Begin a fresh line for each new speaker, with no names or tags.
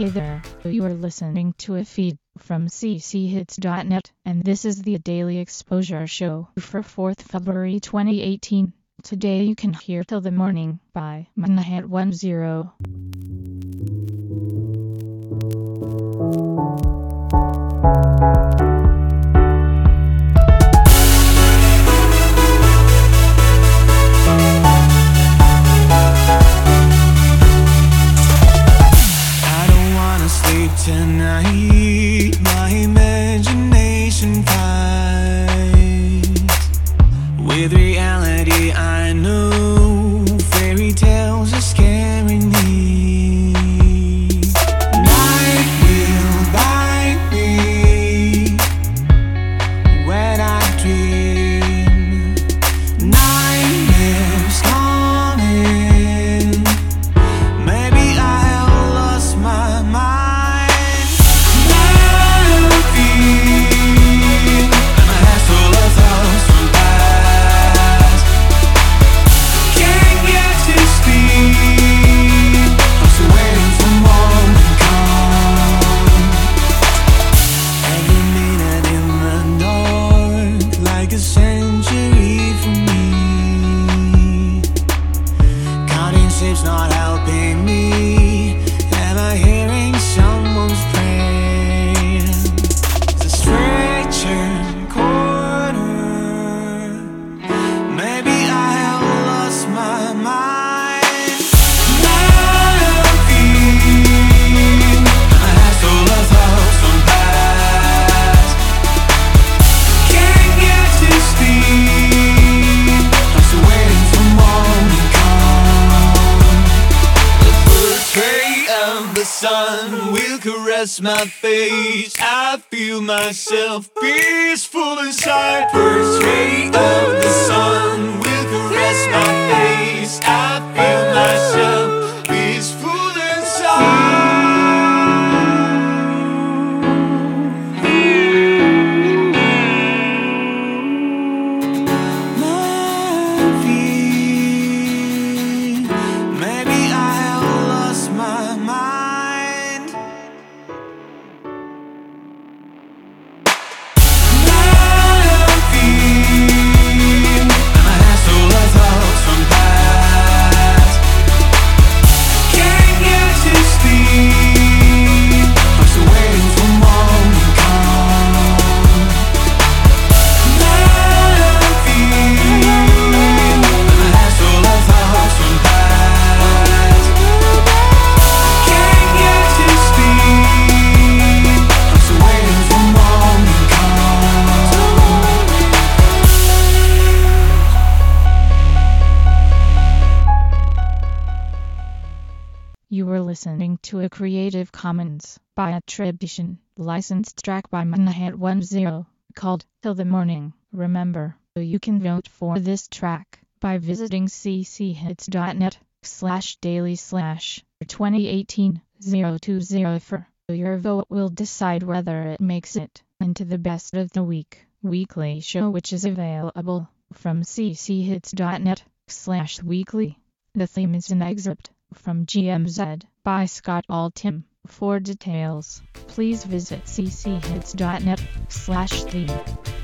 Hey there, you are listening to a feed from cchits.net, and this is the Daily Exposure Show for 4th February 2018. Today you can hear Till the Morning by Manhat10.
Tonight, my imagination fights with reality. I know fairy tales are scaring me. Night will bite me when I dream. Nightmares coming. Maybe I lost my mind. It's not helping me. Am I hearing someone's praying? It's a stretcher corner. Maybe I have lost my mind. Nothing. I have full of thoughts from past. Can't get to sleep. I'm still waiting for morning come. The sun will caress my face. I feel myself peaceful inside. First ray of the sun will caress my face. I feel myself peaceful inside. Maybe I have lost my mind.
You were listening to a Creative Commons by attribution, licensed track by Manhat10, called Till the Morning. Remember, you can vote for this track by visiting cchits.net/daily/2018-020. Your vote will decide whether it makes it into the Best of the Week weekly show, which is available from cchits.net/weekly. The theme is an excerpt from GMZ by Scott Altham. For details, please visit cchits.net/theme.